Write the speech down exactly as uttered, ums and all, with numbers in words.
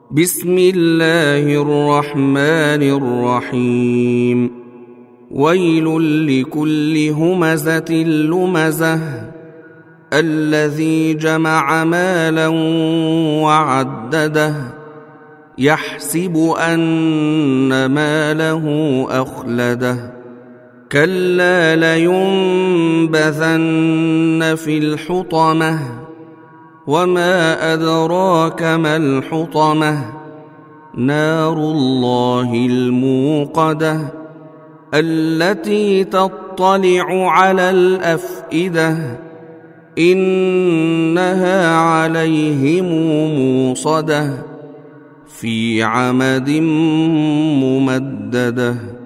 بسم الله الرحمن الرحيم ويل لكل همزة لمزة الذي جمع مالا وعدده يحسب أن ماله أخلده كلا لينبذن في الحطمة وما أدراك ما الحطمة نار الله الموقدة التي تطلع على الأفئدة إنها عليهم موصدة في عمد ممددة.